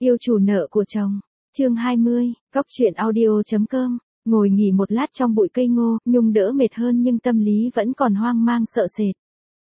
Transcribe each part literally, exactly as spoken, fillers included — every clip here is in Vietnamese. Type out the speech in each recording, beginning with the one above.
Yêu chủ nợ của chồng. Chương hai mươi, Cóc truyện audio chấm com. Ngồi nghỉ một lát trong bụi cây ngô, Nhung đỡ mệt hơn nhưng tâm lý vẫn còn hoang mang sợ sệt.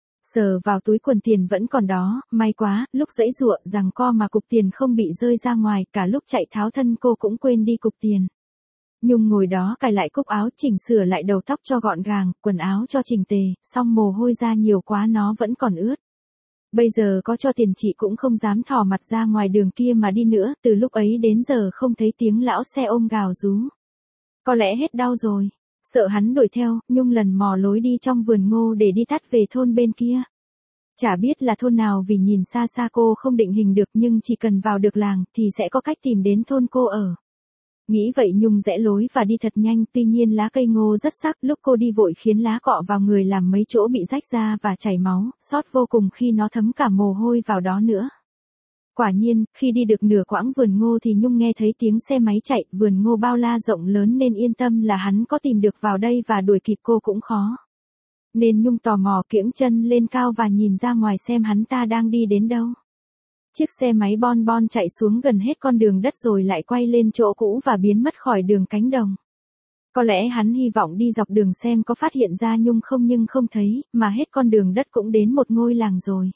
Sờ vào túi quần tiền vẫn còn đó, may quá, lúc giãy giụa rằng co mà cục tiền không bị rơi ra ngoài, cả lúc chạy tháo thân cô cũng quên đi cục tiền. Nhung ngồi đó cài lại cúc áo, chỉnh sửa lại đầu tóc cho gọn gàng, quần áo cho chỉnh tề, xong mồ hôi ra nhiều quá nó vẫn còn ướt. Bây giờ có cho tiền chị cũng không dám thò mặt ra ngoài đường kia mà đi nữa, từ lúc ấy đến giờ không thấy tiếng lão xe ôm gào rú. Có lẽ hết đau rồi. Sợ hắn đuổi theo, Nhung lần mò lối đi trong vườn ngô để đi tắt về thôn bên kia. Chả biết là thôn nào vì nhìn xa xa cô không định hình được, nhưng chỉ cần vào được làng thì sẽ có cách tìm đến thôn cô ở. Nghĩ vậy Nhung rẽ lối và đi thật nhanh, tuy nhiên lá cây ngô rất sắc, lúc cô đi vội khiến lá cọ vào người làm mấy chỗ bị rách ra và chảy máu, xót vô cùng khi nó thấm cả mồ hôi vào đó nữa. Quả nhiên, khi đi được nửa quãng vườn ngô thì Nhung nghe thấy tiếng xe máy chạy, vườn ngô bao la rộng lớn nên yên tâm là hắn có tìm được vào đây và đuổi kịp cô cũng khó. Nên Nhung tò mò kiễng chân lên cao và nhìn ra ngoài xem hắn ta đang đi đến đâu. Chiếc xe máy bon bon chạy xuống gần hết con đường đất rồi lại quay lên chỗ cũ và biến mất khỏi đường cánh đồng. Có lẽ hắn hy vọng đi dọc đường xem có phát hiện ra Nhung không, nhưng không thấy, mà hết con đường đất cũng đến một ngôi làng rồi.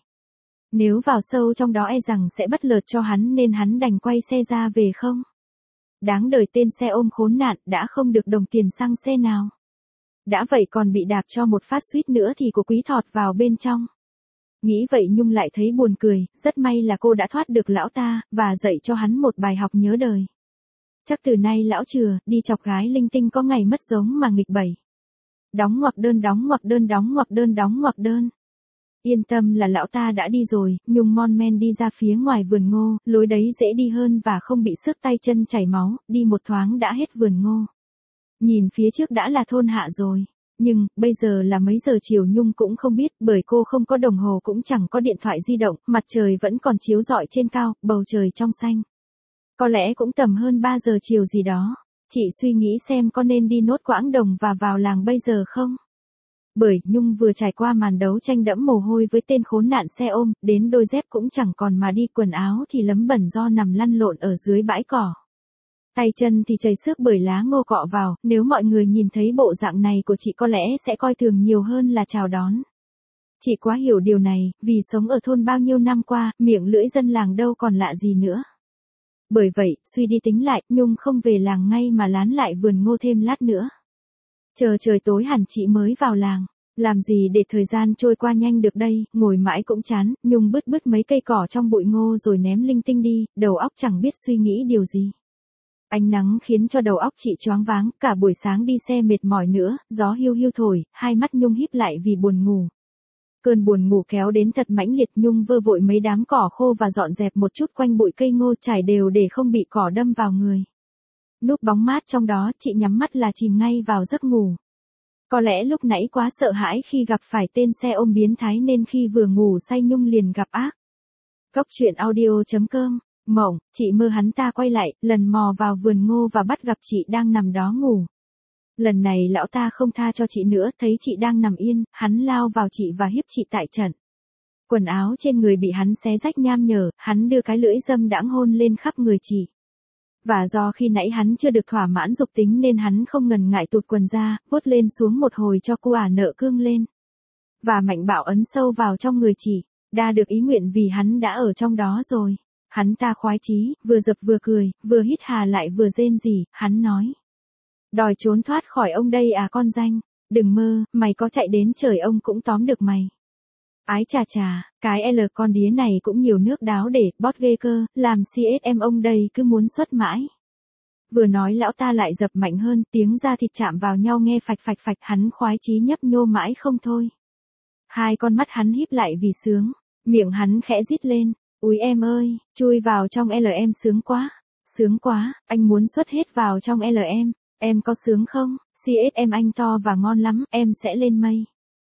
Nếu vào sâu trong đó e rằng sẽ bất lợi cho hắn nên hắn đành quay xe ra về không. Đáng đời tên xe ôm khốn nạn, đã không được đồng tiền xăng xe nào. Đã vậy còn bị đạp cho một phát suýt nữa thì của quý thọt vào bên trong. Nghĩ vậy Nhung lại thấy buồn cười, rất may là cô đã thoát được lão ta, và dạy cho hắn một bài học nhớ đời. Chắc từ nay lão chừa, đi chọc gái linh tinh có ngày mất giống mà nghịch bẩy. Đóng ngoặc đơn đóng ngoặc đơn đóng ngoặc đơn đóng ngoặc đơn. Yên tâm là lão ta đã đi rồi, Nhung mon men đi ra phía ngoài vườn ngô, lối đấy dễ đi hơn và không bị xước tay chân chảy máu, đi một thoáng đã hết vườn ngô. Nhìn phía trước đã là thôn Hạ rồi. Nhưng, bây giờ là mấy giờ chiều Nhung cũng không biết, bởi cô không có đồng hồ cũng chẳng có điện thoại di động, mặt trời vẫn còn chiếu rọi trên cao, bầu trời trong xanh. Có lẽ cũng tầm hơn ba giờ chiều gì đó. Chị suy nghĩ xem có nên đi nốt quãng đồng và vào làng bây giờ không? Bởi Nhung vừa trải qua màn đấu tranh đẫm mồ hôi với tên khốn nạn xe ôm, đến đôi dép cũng chẳng còn mà đi, quần áo thì lấm bẩn do nằm lăn lộn ở dưới bãi cỏ. Tay chân thì chảy xước bởi lá ngô cọ vào, nếu mọi người nhìn thấy bộ dạng này của chị có lẽ sẽ coi thường nhiều hơn là chào đón. Chị quá hiểu điều này, vì sống ở thôn bao nhiêu năm qua, miệng lưỡi dân làng đâu còn lạ gì nữa. Bởi vậy, suy đi tính lại, Nhung không về làng ngay mà lán lại vườn ngô thêm lát nữa. Chờ trời tối hẳn chị mới vào làng. Làm gì để thời gian trôi qua nhanh được đây, ngồi mãi cũng chán, Nhung bứt bứt mấy cây cỏ trong bụi ngô rồi ném linh tinh đi, đầu óc chẳng biết suy nghĩ điều gì. Ánh nắng khiến cho đầu óc chị choáng váng, cả buổi sáng đi xe mệt mỏi nữa, gió hiu hiu thổi, hai mắt Nhung híp lại vì buồn ngủ. Cơn buồn ngủ kéo đến thật mãnh liệt, Nhung vơ vội mấy đám cỏ khô và dọn dẹp một chút quanh bụi cây ngô trải đều để không bị cỏ đâm vào người. Núp bóng mát trong đó, chị nhắm mắt là chìm ngay vào giấc ngủ. Có lẽ lúc nãy quá sợ hãi khi gặp phải tên xe ôm biến thái nên khi vừa ngủ say Nhung liền gặp ác. Cóc truyện audio chấm com. Mộng, chị mơ hắn ta quay lại, lần mò vào vườn ngô và bắt gặp chị đang nằm đó ngủ. Lần này lão ta không tha cho chị nữa, thấy chị đang nằm yên, hắn lao vào chị và hiếp chị tại trận. Quần áo trên người bị hắn xé rách nham nhở, hắn đưa cái lưỡi dâm đãng hôn lên khắp người chị. Và do khi nãy hắn chưa được thỏa mãn dục tính nên hắn không ngần ngại tụt quần ra, vuốt lên xuống một hồi cho cô ả nợ cương lên. Và mạnh bạo ấn sâu vào trong người chị, đa được ý nguyện vì hắn đã ở trong đó rồi. Hắn ta khoái chí, vừa dập vừa cười, vừa hít hà lại vừa rên rỉ, hắn nói. Đòi trốn thoát khỏi ông đây à con danh, đừng mơ, mày có chạy đến trời ông cũng tóm được mày. Ái chà chà, cái L con đía này cũng nhiều nước đáo để, bót ghê cơ, làm xê ét em ông đây cứ muốn xuất mãi. Vừa nói lão ta lại dập mạnh hơn, tiếng da thịt chạm vào nhau nghe phạch phạch phạch, hắn khoái chí nhấp nhô mãi không thôi. Hai con mắt hắn híp lại vì sướng, miệng hắn khẽ rít lên. Úi em ơi, chui vào trong L em sướng quá, sướng quá, anh muốn xuất hết vào trong L em, em có sướng không, xê ét em anh to và ngon lắm, em sẽ lên mây.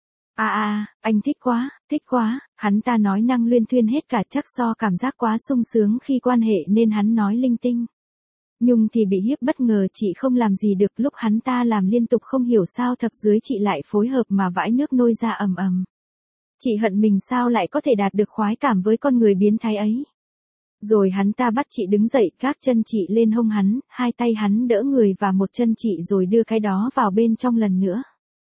À à, anh thích quá, thích quá, hắn ta nói năng luyên thuyên hết cả, chắc do cảm giác quá sung sướng khi quan hệ nên hắn nói linh tinh. Nhung thì bị hiếp bất ngờ, chị không làm gì được, lúc hắn ta làm liên tục không hiểu sao thập dưới chị lại phối hợp mà vãi nước nôi ra ầm ầm. Chị hận mình sao lại có thể đạt được khoái cảm với con người biến thái ấy. Rồi hắn ta bắt chị đứng dậy, gác chân chị lên hông hắn, hai tay hắn đỡ người và một chân chị rồi đưa cái đó vào bên trong lần nữa.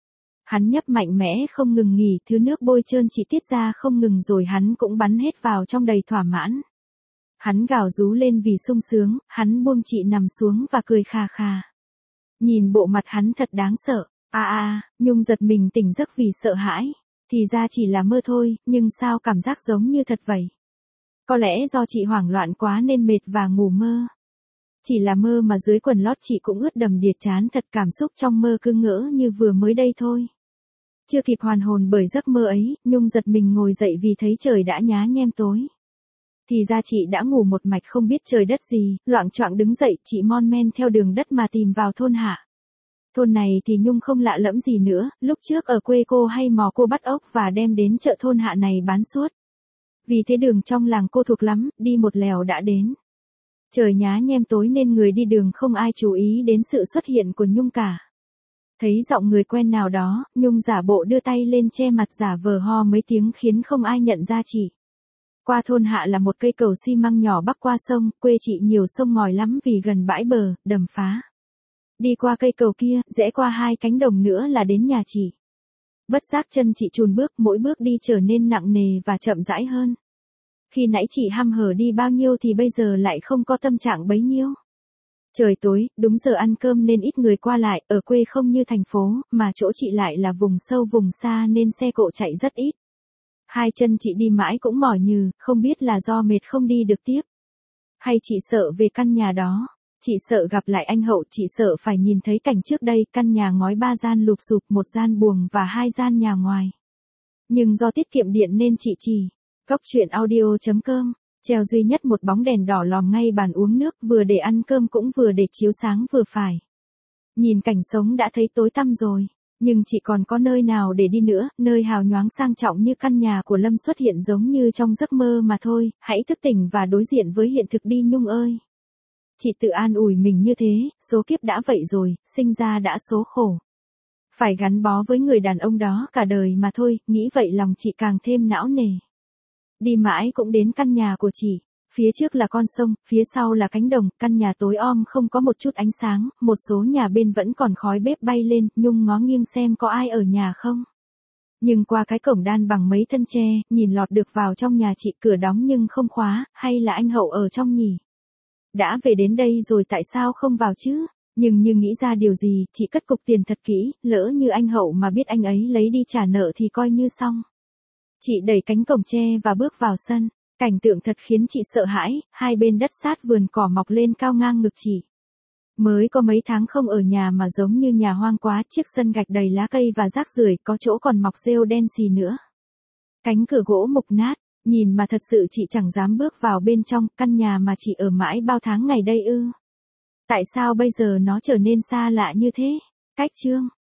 Hắn nhấp mạnh mẽ không ngừng nghỉ, thứ nước bôi trơn chị tiết ra không ngừng rồi hắn cũng bắn hết vào trong đầy thỏa mãn. Hắn gào rú lên vì sung sướng, hắn buông chị nằm xuống và cười khà khà. Nhìn bộ mặt hắn thật đáng sợ. A à, a, Nhung giật mình tỉnh giấc vì sợ hãi. Thì ra chỉ là mơ thôi, nhưng sao cảm giác giống như thật vậy? Có lẽ do chị hoảng loạn quá nên mệt và ngủ mơ. Chỉ là mơ mà dưới quần lót chị cũng ướt đầm đìa chán thật, cảm xúc trong mơ cứ ngỡ như vừa mới đây thôi. Chưa kịp hoàn hồn bởi giấc mơ ấy, Nhung giật mình ngồi dậy vì thấy trời đã nhá nhem tối. Thì ra chị đã ngủ một mạch không biết trời đất gì, loạng choạng đứng dậy, chị mon men theo đường đất mà tìm vào thôn hạ. Thôn này thì Nhung không lạ lẫm gì nữa, lúc trước ở quê cô hay mò cô bắt ốc và đem đến chợ thôn hạ này bán suốt. Vì thế đường trong làng cô thuộc lắm, đi một lèo đã đến. Trời nhá nhem tối nên người đi đường không ai chú ý đến sự xuất hiện của Nhung cả. Thấy giọng người quen nào đó, Nhung giả bộ đưa tay lên che mặt giả vờ ho mấy tiếng khiến không ai nhận ra chị. Qua thôn hạ là một cây cầu xi măng nhỏ bắc qua sông, quê chị nhiều sông ngòi lắm vì gần bãi bờ, đầm phá. Đi qua cây cầu kia, rẽ qua hai cánh đồng nữa là đến nhà chị. Bất giác chân chị chùn bước, mỗi bước đi trở nên nặng nề và chậm rãi hơn. Khi nãy chị hăm hở đi bao nhiêu thì bây giờ lại không có tâm trạng bấy nhiêu. Trời tối, đúng giờ ăn cơm nên ít người qua lại, ở quê không như thành phố, mà chỗ chị lại là vùng sâu vùng xa nên xe cộ chạy rất ít. Hai chân chị đi mãi cũng mỏi nhừ, không biết là do mệt không đi được tiếp. Hay chị sợ về căn nhà đó. Chị sợ gặp lại anh Hậu, chị sợ phải nhìn thấy cảnh trước đây, căn nhà ngói ba gian lụp xụp, một gian buồng và hai gian nhà ngoài. Nhưng do tiết kiệm điện nên chị chỉ. Góc truyện audio chấm com, treo duy nhất một bóng đèn đỏ lòm ngay bàn uống nước, vừa để ăn cơm cũng vừa để chiếu sáng vừa phải. Nhìn cảnh sống đã thấy tối tăm rồi, nhưng chị còn có nơi nào để đi nữa, nơi hào nhoáng sang trọng như căn nhà của Lâm xuất hiện giống như trong giấc mơ mà thôi, hãy thức tỉnh và đối diện với hiện thực đi Nhung ơi. Chị tự an ủi mình như thế, số kiếp đã vậy rồi, sinh ra đã số khổ. Phải gắn bó với người đàn ông đó cả đời mà thôi, nghĩ vậy lòng chị càng thêm não nề. Đi mãi cũng đến căn nhà của chị, phía trước là con sông, phía sau là cánh đồng, căn nhà tối om không có một chút ánh sáng, một số nhà bên vẫn còn khói bếp bay lên, Nhung ngó nghiêng xem có ai ở nhà không. Nhưng qua cái cổng đan bằng mấy thân tre, nhìn lọt được vào trong nhà chị, cửa đóng nhưng không khóa, hay là anh Hậu ở trong nhỉ? Đã về đến đây rồi tại sao không vào chứ? Nhưng như nghĩ ra điều gì, chị cất cục tiền thật kỹ, lỡ như anh Hậu mà biết anh ấy lấy đi trả nợ thì coi như xong. Chị đẩy cánh cổng tre và bước vào sân, cảnh tượng thật khiến chị sợ hãi, hai bên đất sát vườn cỏ mọc lên cao ngang ngực chị. Mới có mấy tháng không ở nhà mà giống như nhà hoang quá, chiếc sân gạch đầy lá cây và rác rưởi, có chỗ còn mọc rêu đen xì nữa. Cánh cửa gỗ mục nát. Nhìn mà thật sự chị chẳng dám bước vào bên trong, căn nhà mà chị ở mãi bao tháng ngày đây ư. Tại sao bây giờ nó trở nên xa lạ như thế? Cách chương